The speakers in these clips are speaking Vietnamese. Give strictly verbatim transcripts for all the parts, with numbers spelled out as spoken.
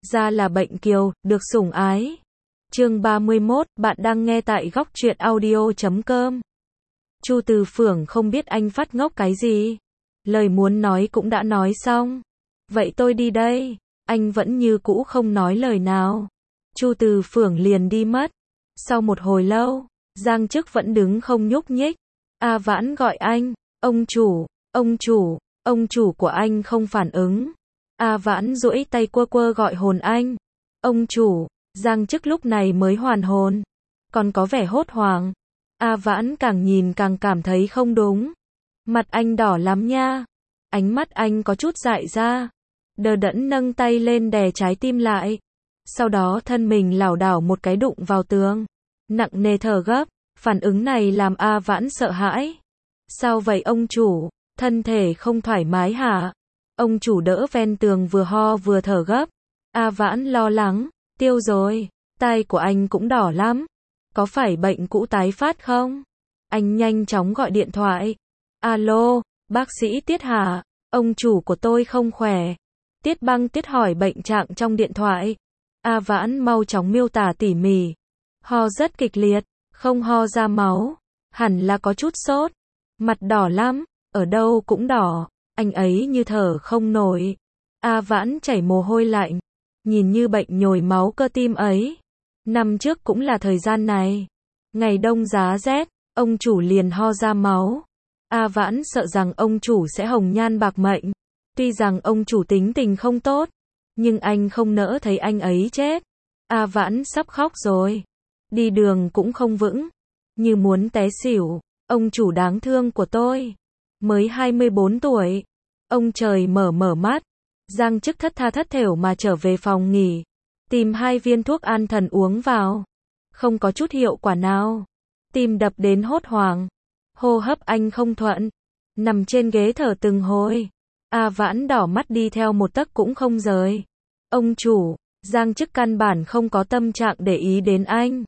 ra là bệnh kiều, được sủng ái. Chương ba mươi mốt, bạn đang nghe tại góc truyện audio chấm com. Chu Từ Phưởng không biết anh phát ngốc cái gì. Lời muốn nói cũng đã nói xong. Vậy tôi đi đây. Anh vẫn như cũ không nói lời nào. Chu Từ Phưởng liền đi mất. Sau một hồi lâu, Giang Chức vẫn đứng không nhúc nhích. A Vãn gọi anh, ông chủ, ông chủ, ông chủ của anh không phản ứng. A Vãn duỗi tay quơ quơ gọi hồn anh. Ông chủ, Giang Chức lúc này mới hoàn hồn. Còn có vẻ hốt hoảng. A Vãn càng nhìn càng cảm thấy không đúng. Mặt anh đỏ lắm nha. Ánh mắt anh có chút dại ra. Đờ đẫn nâng tay lên đè trái tim lại. Sau đó thân mình lảo đảo một cái đụng vào tường. Nặng nề thở gấp. Phản ứng này làm A Vãn sợ hãi. Sao vậy ông chủ? Thân thể không thoải mái hả? Ông chủ đỡ ven tường vừa ho vừa thở gấp. A Vãn lo lắng. Tiêu rồi. Tai của anh cũng đỏ lắm. Có phải bệnh cũ tái phát không? Anh nhanh chóng gọi điện thoại. Alo, bác sĩ Tiết hả? Ông chủ của tôi không khỏe. Tiết Băng Tiết hỏi bệnh trạng trong điện thoại. A Vãn mau chóng miêu tả tỉ mỉ. Ho rất kịch liệt, không ho ra máu. Hẳn là có chút sốt. Mặt đỏ lắm, ở đâu cũng đỏ. Anh ấy như thở không nổi. A Vãn chảy mồ hôi lạnh. Nhìn như bệnh nhồi máu cơ tim ấy. Năm trước cũng là thời gian này. Ngày đông giá rét, ông chủ liền ho ra máu. A Vãn sợ rằng ông chủ sẽ hồng nhan bạc mệnh. Tuy rằng ông chủ tính tình không tốt, nhưng anh không nỡ thấy anh ấy chết. A Vãn sắp khóc rồi. Đi đường cũng không vững. Như muốn té xỉu. Ông chủ đáng thương của tôi. Mới hai mươi bốn tuổi. Ông trời mở mở mắt. Giang Chức thất tha thất thểu mà trở về phòng nghỉ. Tìm hai viên thuốc an thần uống vào. Không có chút hiệu quả nào. Tim đập đến hốt hoảng. Hô hấp anh không thuận. Nằm trên ghế thở từng hồi. A Vãn đỏ mắt đi theo một tấc cũng không rời. Ông chủ, Giang Chức căn bản không có tâm trạng để ý đến anh.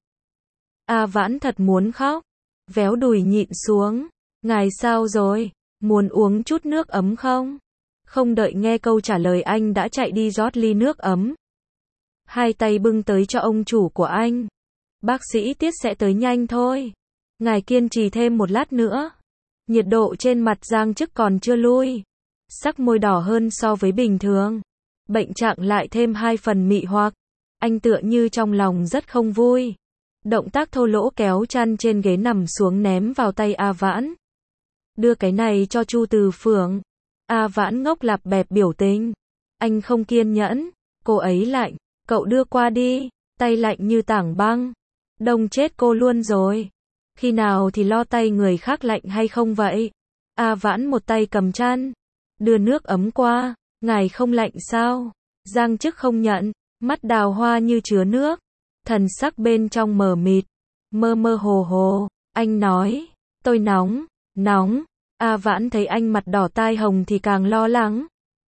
A Vãn thật muốn khóc. Véo đùi nhịn xuống. Ngài sao rồi? Muốn uống chút nước ấm không? Không đợi nghe câu trả lời anh đã chạy đi rót ly nước ấm. Hai tay bưng tới cho ông chủ của anh. Bác sĩ Tiết sẽ tới nhanh thôi. Ngài kiên trì thêm một lát nữa. Nhiệt độ trên mặt Giang Chức còn chưa lui. Sắc môi đỏ hơn so với bình thường. Bệnh trạng lại thêm hai phần mị hoặc. Anh tựa như trong lòng rất không vui. Động tác thô lỗ kéo chăn trên ghế nằm xuống ném vào tay A Vãn. Đưa cái này cho Chu Từ Phưởng. A Vãn ngốc lạp bẹp biểu tình. Anh không kiên nhẫn. Cô ấy lạnh. Cậu đưa qua đi. Tay lạnh như tảng băng. Đông chết cô luôn rồi. Khi nào thì lo tay người khác lạnh hay không vậy? A Vãn một tay cầm chăn. Đưa nước ấm qua. Ngài không lạnh sao? Giang Chức không nhận. Mắt đào hoa như chứa nước. Thần sắc bên trong mờ mịt. Mơ mơ hồ hồ. Anh nói. Tôi nóng. Nóng. A Vãn thấy anh mặt đỏ tai hồng thì càng lo lắng.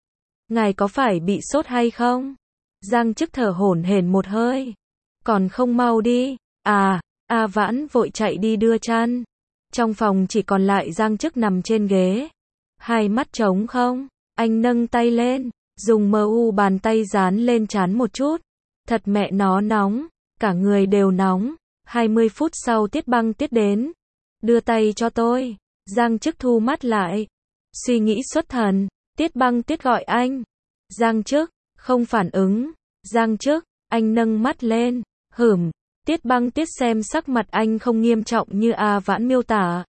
Ngài có phải bị sốt hay không? Giang Chức thở hổn hển một hơi. Còn không mau đi. À, A Vãn vội chạy đi đưa chăn. Trong phòng chỉ còn lại Giang Chức nằm trên ghế. Hai mắt trống không. Anh nâng tay lên. Dùng mờ u bàn tay dán lên trán một chút. Thật mẹ nó nóng. Cả người đều nóng. hai mươi phút sau Tiết Băng Tiết đến. Đưa tay cho tôi. Giang Chức thu mắt lại. Suy nghĩ xuất thần. Tiết Băng Tiết gọi anh. Giang Chức. Không phản ứng. Giang Chức. Anh nâng mắt lên. Hửm. Tiết Băng Tiết xem sắc mặt anh không nghiêm trọng như A Vãn miêu tả.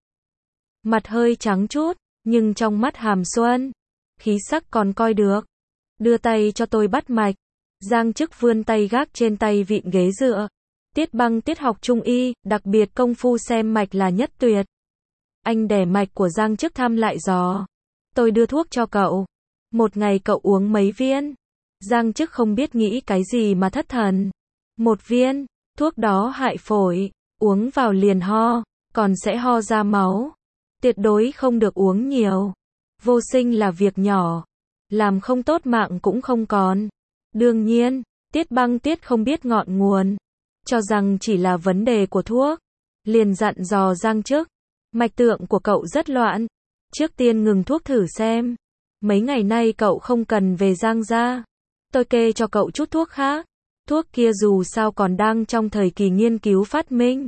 Mặt hơi trắng chút. Nhưng trong mắt hàm xuân. Khí sắc còn coi được. Đưa tay cho tôi bắt mạch. Giang Chức vươn tay gác trên tay vịn ghế dựa. Tiết Băng Tiết học trung y, đặc biệt công phu xem mạch là nhất tuyệt. Anh đè mạch của Giang Chức thăm lại dò. Tôi đưa thuốc cho cậu. Một ngày cậu uống mấy viên? Giang Chức không biết nghĩ cái gì mà thất thần. Một viên, thuốc đó hại phổi, uống vào liền ho, còn sẽ ho ra máu. Tuyệt đối không được uống nhiều. Vô sinh là việc nhỏ. Làm không tốt mạng cũng không còn. Đương nhiên, Tiết Băng Tiết không biết ngọn nguồn. Cho rằng chỉ là vấn đề của thuốc. Liền dặn dò Giang Chức. Mạch tượng của cậu rất loạn. Trước tiên ngừng thuốc thử xem. Mấy ngày nay cậu không cần về Giang gia. Tôi kê cho cậu chút thuốc khác. Thuốc kia dù sao còn đang trong thời kỳ nghiên cứu phát minh.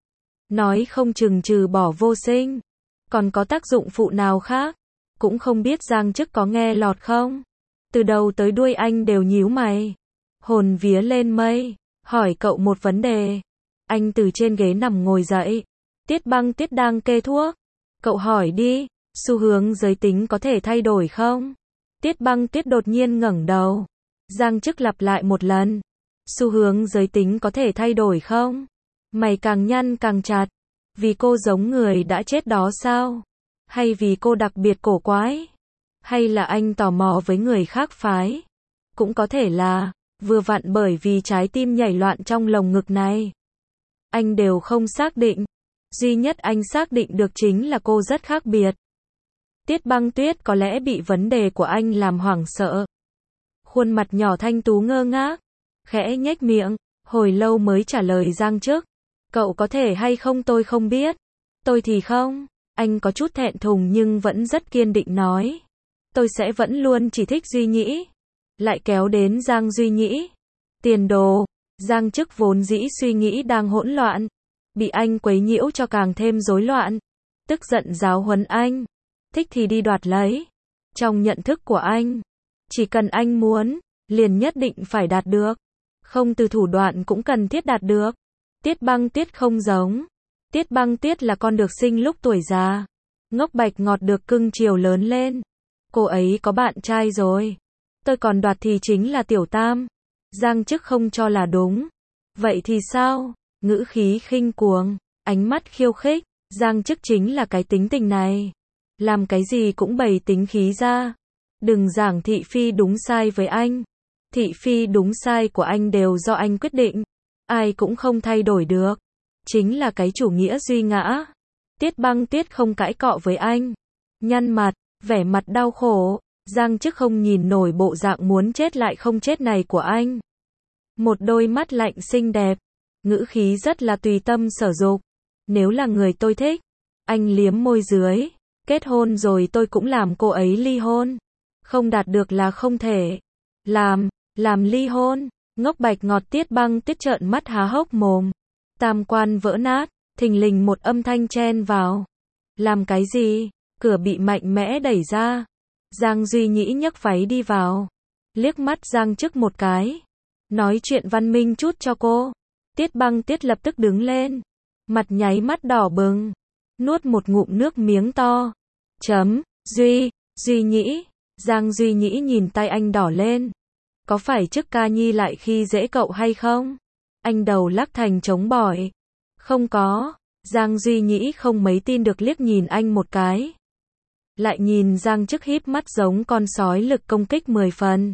Nói không chừng trừ bỏ vô sinh. Còn có tác dụng phụ nào khác? Cũng không biết Giang Chức có nghe lọt không? Từ đầu tới đuôi anh đều nhíu mày. Hồn vía lên mây. Hỏi cậu một vấn đề. Anh từ trên ghế nằm ngồi dậy. Tiết Băng Tuyết đang kê thuốc. Cậu hỏi đi, xu hướng giới tính có thể thay đổi không? Tiết Băng Tuyết đột nhiên ngẩng đầu. Giang Chức lặp lại một lần. Xu hướng giới tính có thể thay đổi không? Mày càng nhăn càng chặt. Vì cô giống người đã chết đó sao? Hay vì cô đặc biệt cổ quái? Hay là anh tò mò với người khác phái? Cũng có thể là, vừa vặn bởi vì trái tim nhảy loạn trong lồng ngực này. Anh đều không xác định. Duy nhất anh xác định được chính là cô rất khác biệt. Tiết Băng Tuyết có lẽ bị vấn đề của anh làm hoảng sợ. Khuôn mặt nhỏ thanh tú ngơ ngác, khẽ nhếch miệng, hồi lâu mới trả lời Giang Chức. Cậu có thể hay không tôi không biết. Tôi thì không. Anh có chút thẹn thùng nhưng vẫn rất kiên định nói. Tôi sẽ vẫn luôn chỉ thích Duy Nhĩ. Lại kéo đến Giang Duy Nhĩ. Tiền đồ. Giang Chức vốn dĩ suy nghĩ đang hỗn loạn. Bị anh quấy nhiễu cho càng thêm rối loạn. Tức giận giáo huấn anh. Thích thì đi đoạt lấy. Trong nhận thức của anh, chỉ cần anh muốn, liền nhất định phải đạt được. Không từ thủ đoạn cũng cần thiết đạt được. Tiết Băng Tuyết không giống. Tiết Băng Tuyết là con được sinh lúc tuổi già. Ngốc bạch ngọt được cưng chiều lớn lên. Cô ấy có bạn trai rồi. Tôi còn đoạt thì chính là Tiểu Tam. Giang Chức không cho là đúng. Vậy thì sao? Ngữ khí khinh cuồng, ánh mắt khiêu khích. Giang Chức chính là cái tính tình này. Làm cái gì cũng bày tính khí ra. Đừng giảng thị phi đúng sai với anh. Thị phi đúng sai của anh đều do anh quyết định. Ai cũng không thay đổi được. Chính là cái chủ nghĩa duy ngã. Tiết Băng Tuyết không cãi cọ với anh. Nhăn mặt, vẻ mặt đau khổ. Giang Chức không nhìn nổi bộ dạng muốn chết lại không chết này của anh. Một đôi mắt lạnh xinh đẹp. Ngữ khí rất là tùy tâm sở dục. Nếu là người tôi thích. Anh liếm môi dưới. Kết hôn rồi tôi cũng làm cô ấy ly hôn. Không đạt được là không thể. Làm, làm ly hôn. Ngốc bạch ngọt Tiết Băng Tuyết trợn mắt há hốc mồm. Tam quan vỡ nát, thình lình một âm thanh chen vào. Làm cái gì? Cửa bị mạnh mẽ đẩy ra. Giang Duy Nhĩ nhấc váy đi vào. Liếc mắt Giang Chức một cái. Nói chuyện văn minh chút cho cô. Tiết Băng Tuyết lập tức đứng lên. Mặt nháy mắt đỏ bừng. Nuốt một ngụm nước miếng to. Chấm, Duy, Duy Nhĩ. Giang Duy Nhĩ nhìn tay anh đỏ lên. Có phải Chức ca nhi lại khi dễ cậu hay không? Anh đầu lắc thành trống bỏi. Không có. Giang Duy Nhĩ không mấy tin được liếc nhìn anh một cái. Lại nhìn Giang Chức híp mắt giống con sói lực công kích mười phần.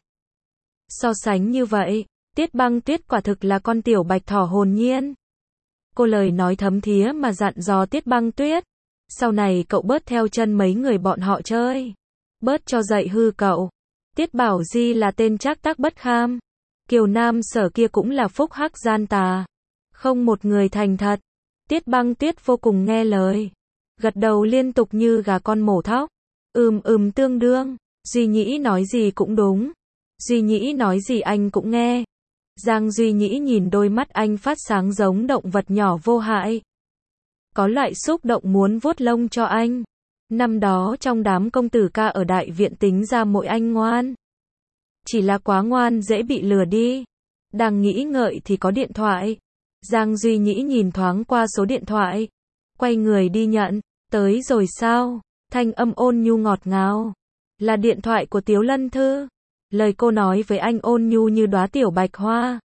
So sánh như vậy, Tiết Băng Tuyết quả thực là con tiểu bạch thỏ hồn nhiên. Cô lời nói thấm thía mà dặn dò Tiết Băng Tuyết. Sau này cậu bớt theo chân mấy người bọn họ chơi. Bớt cho dạy hư cậu. Tiết Bảo Di là tên trác tắc bất kham. Kiều Nam Sở kia cũng là phúc hắc gian tà. Không một người thành thật. Tiết Băng Tuyết vô cùng nghe lời. Gật đầu liên tục như gà con mổ thóc. Ừm ừm tương đương. Duy Nhĩ nói gì cũng đúng. Duy Nhĩ nói gì anh cũng nghe. Giang Duy Nhĩ nhìn đôi mắt anh phát sáng giống động vật nhỏ vô hại. Có loại xúc động muốn vuốt lông cho anh. Năm đó trong đám công tử ca ở đại viện tính ra mỗi anh ngoan. Chỉ là quá ngoan dễ bị lừa đi. Đang nghĩ ngợi thì có điện thoại. Giang Duy Nhĩ nhìn thoáng qua số điện thoại. Quay người đi nhận. Tới rồi sao? Thanh âm ôn nhu ngọt ngào. Là điện thoại của Tiếu Lân Thư. Lời cô nói với anh ôn nhu như đóa tiểu bạch hoa.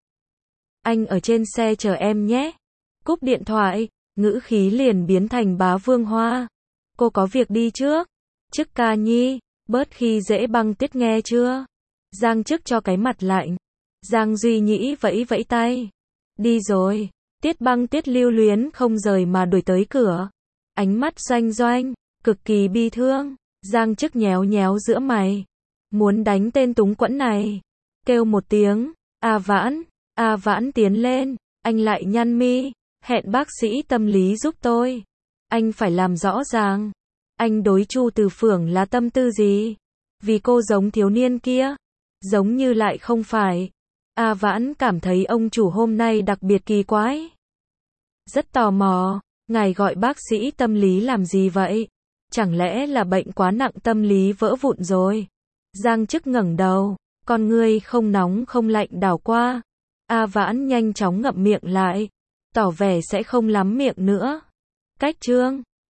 Anh ở trên xe chờ em nhé. Cúp điện thoại, ngữ khí liền biến thành bá vương hoa. Cô có việc đi trước. Chức ca nhi, bớt khi dễ Băng Tuyết nghe chưa? Giang Chức cho cái mặt lạnh. Giang Duy Nhĩ vẫy vẫy tay. Đi rồi. Tiết Băng Tuyết lưu luyến không rời mà đuổi tới cửa. Ánh mắt doanh doanh, cực kỳ bi thương. Giang Chức nhéo nhéo giữa mày. Muốn đánh tên túng quẫn này. Kêu một tiếng. A Vãn. A Vãn tiến lên. Anh lại nhăn mi. Hẹn bác sĩ tâm lý giúp tôi. Anh phải làm rõ ràng. Anh đối Chu Từ Phưởng là tâm tư gì? Vì cô giống thiếu niên kia. Giống như lại không phải. A Vãn cảm thấy ông chủ hôm nay đặc biệt kỳ quái. Rất tò mò, ngài gọi bác sĩ tâm lý làm gì vậy? Chẳng lẽ là bệnh quá nặng tâm lý vỡ vụn rồi? Giang Chức ngẩng đầu, con ngươi không nóng không lạnh đảo qua. A Vãn nhanh chóng ngậm miệng lại, tỏ vẻ sẽ không lắm miệng nữa. Cách Trương